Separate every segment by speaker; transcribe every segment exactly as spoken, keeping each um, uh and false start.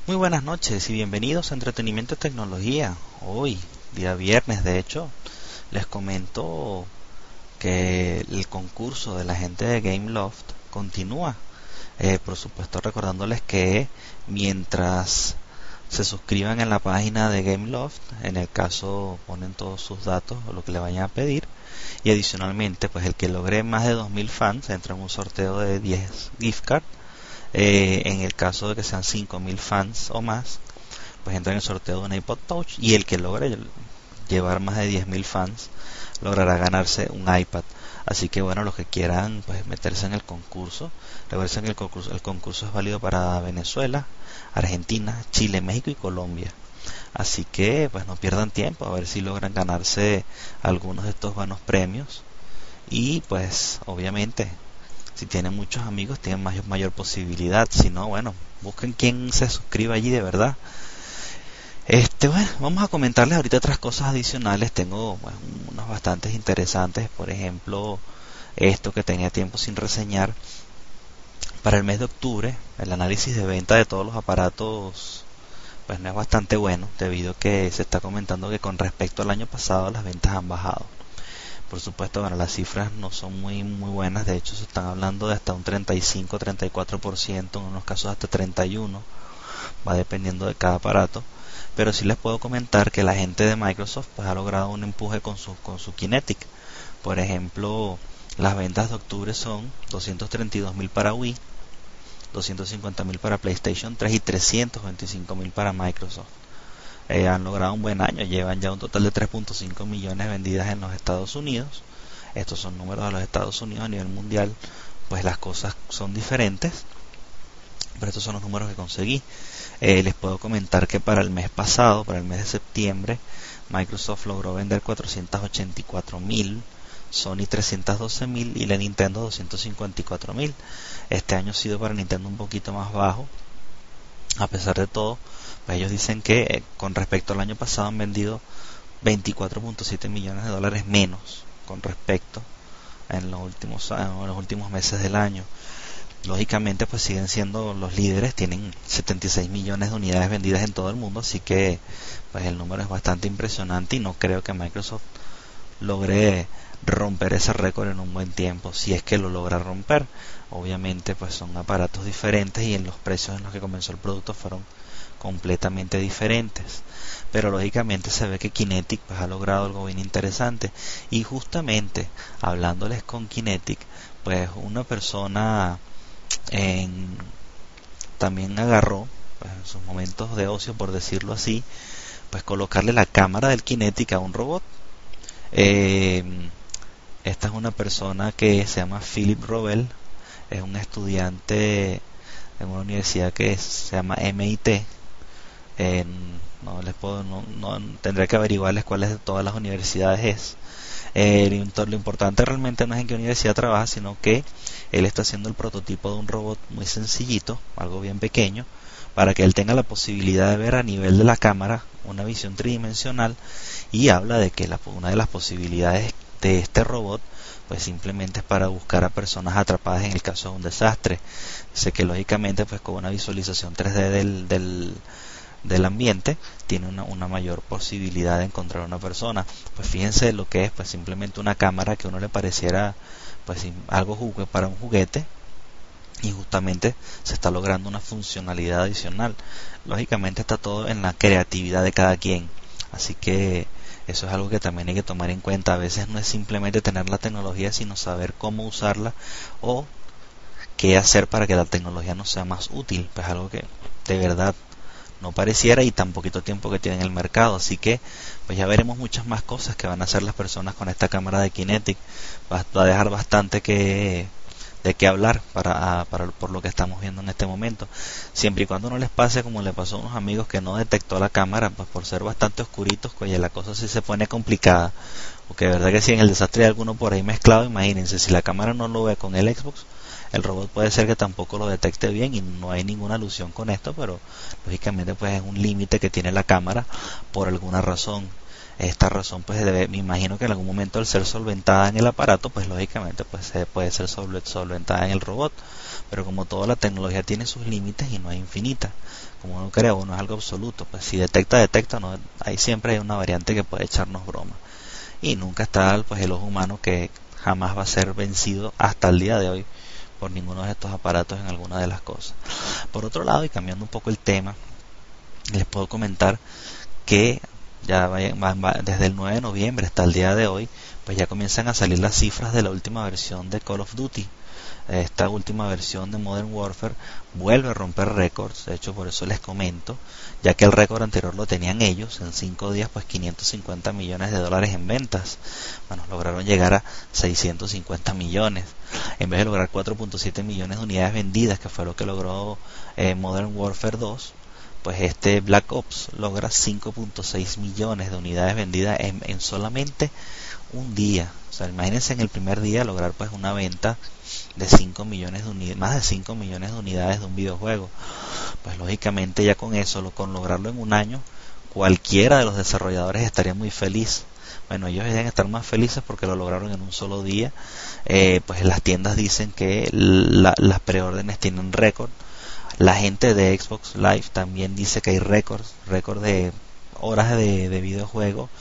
Speaker 1: Muy buenas noches y bienvenidos a Entretenimiento y Tecnología. Hoy, día viernes, de hecho, les comento que el concurso de la gente de Gameloft continúa. Eh, por supuesto, recordándoles que mientras se suscriban en la página de Gameloft, en el caso ponen todos sus datos o lo que le vayan a pedir, y adicionalmente, pues el que logre más de dos mil fans entra en un sorteo de diez gift cards. Eh, en el caso de que sean cinco mil fans o más, pues entra en el sorteo de un iPod Touch, y el que logre llevar más de diez mil fans logrará ganarse un iPad. Así que bueno, los que quieran pues meterse en el concurso, recuerden que el concurso, el concurso es válido para Venezuela, Argentina, Chile, México y Colombia. Así que pues no pierdan tiempo, a ver si logran ganarse algunos de estos buenos premios. Y pues obviamente, si tienen muchos amigos, tienen mayor, mayor posibilidad. Si no, bueno, busquen quien se suscriba allí de verdad. Este, bueno, vamos a comentarles ahorita otras cosas adicionales. Tengo bueno, unos bastantes interesantes. Por ejemplo, esto que tenía tiempo sin reseñar. Para el mes de octubre, el análisis de venta de todos los aparatos pues no es bastante bueno, debido a que se está comentando que con respecto al año pasado las ventas han bajado. Por supuesto, bueno, las cifras no son muy muy buenas. De hecho, se están hablando de hasta un treinta y cinco a treinta y cuatro por ciento, en unos casos hasta treinta y uno por ciento. Va dependiendo de cada aparato. Pero sí les puedo comentar que la gente de Microsoft pues ha logrado un empuje con su con su Kinetic. Por ejemplo, las ventas de octubre son doscientos treinta y dos mil para Wii, doscientos cincuenta mil para PlayStation tres y trescientos veinticinco mil para Microsoft. Eh, han logrado un buen año, llevan ya un total de tres punto cinco millones vendidas en los Estados Unidos. Estos son números de los Estados Unidos. A nivel mundial pues las cosas son diferentes, pero estos son los números que conseguí. Eh, les puedo comentar que para el mes pasado, para el mes de septiembre, Microsoft logró vender cuatrocientos ochenta y cuatro mil, Sony trescientos doce mil y la Nintendo doscientos cincuenta y cuatro mil. Este año ha sido para Nintendo un poquito más bajo. A pesar de todo, pues ellos dicen que eh, con respecto al año pasado han vendido veinticuatro punto siete millones de dólares menos con respecto en los últimos en los últimos meses del año. Lógicamente pues siguen siendo los líderes, tienen setenta y seis millones de unidades vendidas en todo el mundo, así que pues el número es bastante impresionante y no creo que Microsoft logre romper ese récord en un buen tiempo. Si es que lo logra romper, obviamente pues son aparatos diferentes y en los precios en los que comenzó el producto fueron completamente diferentes, pero lógicamente se ve que Kinetic pues ha logrado algo bien interesante. Y justamente hablándoles con Kinetic, pues una persona en, también agarró pues, en sus momentos de ocio, por decirlo así, pues colocarle la cámara del Kinetic a un robot. eh, esta es una persona que se llama Philip Robel, es un estudiante en una universidad que se llama M I T. Eh, no les puedo, no, no tendré que averiguarles cuáles de todas las universidades es. Eh, lo importante realmente no es en qué universidad trabaja, sino que él está haciendo el prototipo de un robot muy sencillito, algo bien pequeño, para que él tenga la posibilidad de ver a nivel de la cámara una visión tridimensional. Y habla de que la, una de las posibilidades de este robot pues simplemente es para buscar a personas atrapadas en el caso de un desastre. Sé que lógicamente pues con una visualización tres D del, del del ambiente tiene una, una mayor posibilidad de encontrar a una persona. Pues fíjense lo que es, pues simplemente una cámara que a uno le pareciera pues algo jugue para un juguete, y justamente se está logrando una funcionalidad adicional. Lógicamente está todo en la creatividad de cada quien, así que eso es algo que también hay que tomar en cuenta. A veces no es simplemente tener la tecnología, sino saber cómo usarla o qué hacer para que la tecnología nos sea más útil. Pues algo que de verdad no pareciera, y tan poquito tiempo que tiene en el mercado. Así que pues ya veremos muchas más cosas que van a hacer las personas con esta cámara de Kinetic. Va, va a dejar bastante que de qué hablar para, para por lo que estamos viendo en este momento, siempre y cuando no les pase como le pasó a unos amigos que no detectó la cámara, pues por ser bastante oscuritos, pues la cosa sí se pone complicada. Porque de verdad que si en el desastre hay alguno por ahí mezclado, imagínense, si la cámara no lo ve con el Xbox, el robot puede ser que tampoco lo detecte bien, y no hay ninguna alusión con esto, pero lógicamente pues es un límite que tiene la cámara por alguna razón. Esta razón, pues debe, me imagino que en algún momento al ser solventada en el aparato, pues lógicamente pues se puede ser solventada en el robot. Pero como toda la tecnología tiene sus límites y no es infinita, como uno cree, uno es algo absoluto, pues si detecta, detecta, no, ahí siempre hay una variante que puede echarnos broma. Y nunca está pues el ojo humano, que jamás va a ser vencido hasta el día de hoy por ninguno de estos aparatos en alguna de las cosas. Por otro lado, y cambiando un poco el tema, les puedo comentar que ya va, va, desde el nueve de noviembre hasta el día de hoy, pues ya comienzan a salir las cifras de la última versión de Call of Duty. Esta última versión de Modern Warfare vuelve a romper récords. De hecho, por eso les comento, ya que el récord anterior lo tenían ellos en cinco días, pues quinientos cincuenta millones de dólares en ventas. Bueno, lograron llegar a seiscientos cincuenta millones en vez de lograr cuatro punto siete millones de unidades vendidas, que fue lo que logró eh, Modern Warfare dos. Pues este Black Ops logra cinco punto seis millones de unidades vendidas en, en solamente un día. O sea, imagínense en el primer día lograr pues una venta de cinco millones de unidades, más de cinco millones de unidades de un videojuego. Pues lógicamente ya con eso, lo, con lograrlo en un año, cualquiera de los desarrolladores estaría muy feliz. Bueno, ellos deberían estar más felices porque lo lograron en un solo día. Eh, pues las tiendas dicen que la, las preórdenes tienen récord. La gente de Xbox Live también dice que hay récords, récord de horas de, de videojuego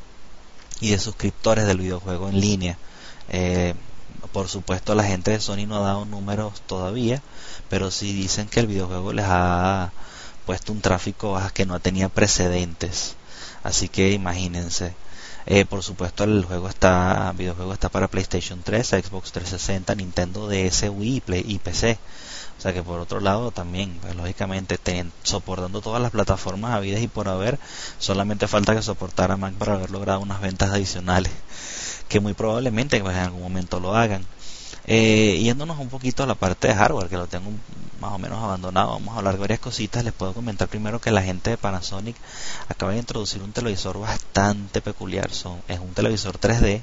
Speaker 1: y de suscriptores del videojuego en línea. Eh, por supuesto, la gente de Sony no ha dado números todavía, pero sí dicen que el videojuego les ha puesto un tráfico que no tenía precedentes. Así que imagínense. Eh, por supuesto, el juego está, el videojuego está para PlayStation tres, Xbox trescientos sesenta, Nintendo D S, Wii y, Play, y P C. O sea que por otro lado también, pues, lógicamente, ten, soportando todas las plataformas habidas y por haber, solamente falta que soportara Mac para haber logrado unas ventas adicionales, que muy probablemente pues, en algún momento lo hagan. Eh, yéndonos un poquito a la parte de hardware, que lo tengo más o menos abandonado, vamos a hablar de varias cositas. Les puedo comentar primero que la gente de Panasonic acaba de introducir un televisor bastante peculiar. Son, es un televisor tres D,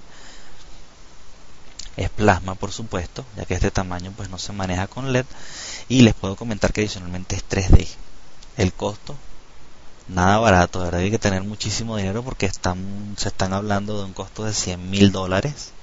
Speaker 1: es plasma por supuesto, ya que este tamaño pues no se maneja con L E D, y les puedo comentar que adicionalmente es tres D. El costo, nada barato, de verdad hay que tener muchísimo dinero porque están, se están hablando de un costo de cien mil dólares.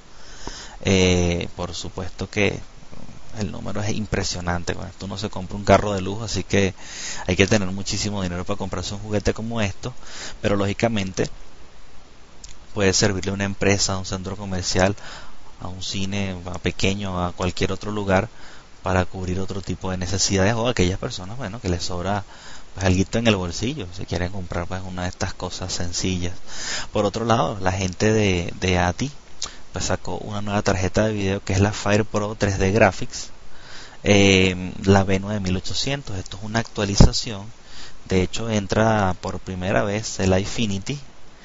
Speaker 1: Eh, por supuesto que el número es impresionante. Con esto no se compra un carro de lujo, así que hay que tener muchísimo dinero para comprarse un juguete como esto. Pero lógicamente puede servirle a una empresa, a un centro comercial, a un cine, a pequeño, a cualquier otro lugar, para cubrir otro tipo de necesidades, o a aquellas personas, bueno, que les sobra pues alguito en el bolsillo, si quieren comprar pues una de estas cosas sencillas. Por otro lado, la gente de, de A T I pues sacó una nueva tarjeta de video que es la Fire Pro tres D Graphics, eh, la B nueve mil ochocientos. Esto es una actualización. De hecho, entra por primera vez el Infinity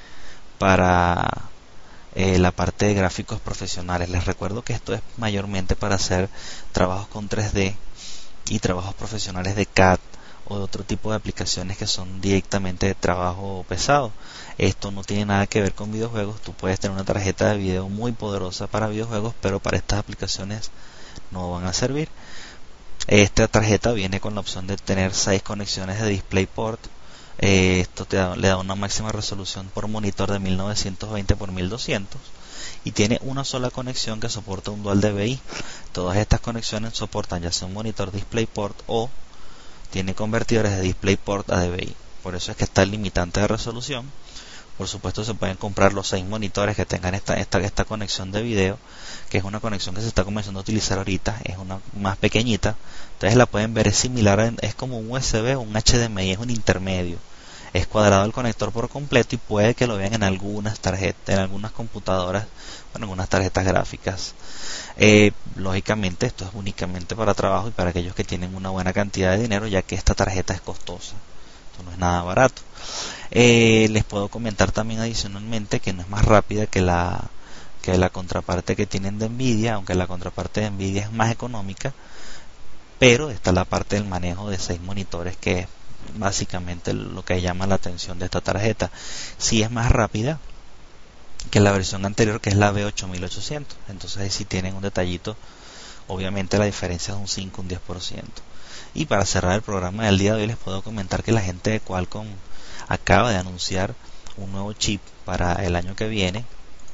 Speaker 1: para eh, la parte de gráficos profesionales. Les recuerdo que esto es mayormente para hacer trabajos con tres D y trabajos profesionales de C A D o de otro tipo de aplicaciones que son directamente de trabajo pesado. Esto no tiene nada que ver con videojuegos. Tú puedes tener una tarjeta de video muy poderosa para videojuegos, pero para estas aplicaciones no van a servir. Esta tarjeta viene con la opción de tener seis conexiones de DisplayPort. Eh, esto te da, le da una máxima resolución por monitor de mil novecientos veinte por mil doscientos y tiene una sola conexión que soporta un dual D V I. Todas estas conexiones soportan ya sea un monitor DisplayPort o tiene convertidores de DisplayPort a D V I. Por eso es que está el limitante de resolución. Por supuesto, se pueden comprar los seis monitores que tengan esta, esta, esta conexión de video, que es una conexión que se está comenzando a utilizar ahorita. Es una más pequeñita. Ustedes la pueden ver, es similar, a, es como un U S B o un H D M I, es un intermedio. Es cuadrado el conector por completo y puede que lo vean en algunas tarjetas, en algunas computadoras, bueno, en algunas tarjetas gráficas. Eh, lógicamente, esto es únicamente para trabajo y para aquellos que tienen una buena cantidad de dinero, ya que esta tarjeta es costosa. Esto no es nada barato. Eh, les puedo comentar también adicionalmente que no es más rápida que la que la contraparte que tienen de Nvidia, aunque la contraparte de Nvidia es más económica, pero está la parte del manejo de seis monitores, que es básicamente lo que llama la atención de esta tarjeta. Sí es más rápida que la versión anterior, que es la B ocho mil ochocientos. Entonces ahí sí tienen un detallito. Obviamente la diferencia es un cinco, un diez por ciento. Y para cerrar el programa del día de hoy les puedo comentar que la gente de Qualcomm acaba de anunciar un nuevo chip para el año que viene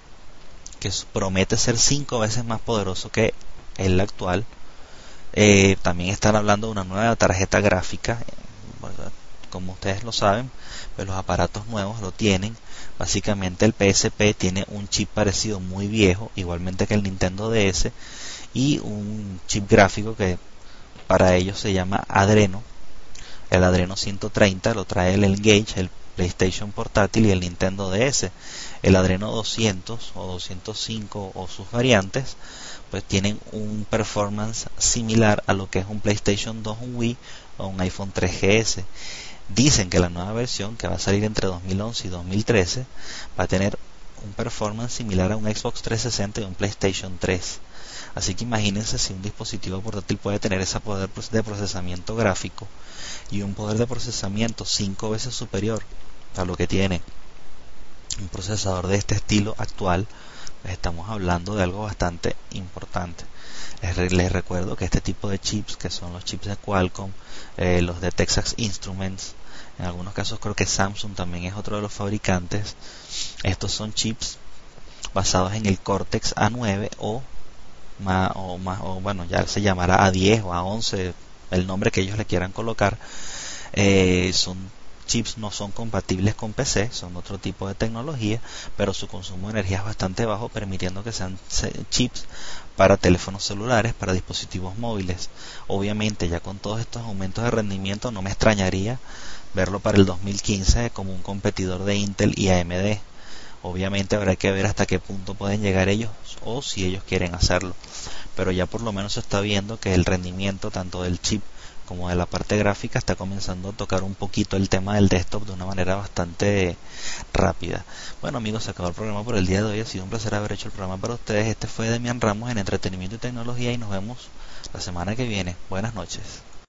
Speaker 1: que promete ser cinco veces más poderoso que el actual. Eh, también están hablando de una nueva tarjeta gráfica, ¿verdad? Como ustedes lo saben, pues los aparatos nuevos lo tienen. Básicamente el P S P tiene un chip parecido muy viejo, igualmente que el Nintendo D S, y un chip gráfico que para ellos se llama Adreno. El Adreno ciento treinta lo trae el Engage, el PlayStation portátil, y el Nintendo D S. El Adreno doscientos o doscientos cinco o sus variantes pues tienen un performance similar a lo que es un PlayStation dos, un Wii o un iPhone tres G S. Dicen que la nueva versión, que va a salir entre dos mil once y dos mil trece, va a tener un performance similar a un Xbox trescientos sesenta y un PlayStation tres. Así que imagínense si un dispositivo portátil puede tener ese poder de procesamiento gráfico y un poder de procesamiento cinco veces superior a lo que tiene un procesador de este estilo actual, pues estamos hablando de algo bastante importante. Les, les recuerdo que este tipo de chips, que son los chips de Qualcomm, eh, los de Texas Instruments, en algunos casos creo que Samsung también es otro de los fabricantes, estos son chips basados en el Cortex A nueve o más, o más, o bueno, ya se llamará A diez o A once, el nombre que ellos le quieran colocar. Eh, son chips no son compatibles con P C, son otro tipo de tecnología, pero su consumo de energía es bastante bajo, permitiendo que sean chips para teléfonos celulares, para dispositivos móviles. Obviamente, ya con todos estos aumentos de rendimiento, no me extrañaría verlo para el dos mil quince como un competidor de Intel y A M D. Obviamente habrá que ver hasta qué punto pueden llegar ellos o si ellos quieren hacerlo, pero ya por lo menos se está viendo que el rendimiento tanto del chip como de la parte gráfica está comenzando a tocar un poquito el tema del desktop de una manera bastante rápida. Bueno amigos, se acabó el programa por el día de hoy. Ha sido un placer haber hecho el programa para ustedes. Este fue Demian Ramos en Entretenimiento y Tecnología y nos vemos la semana que viene. Buenas noches.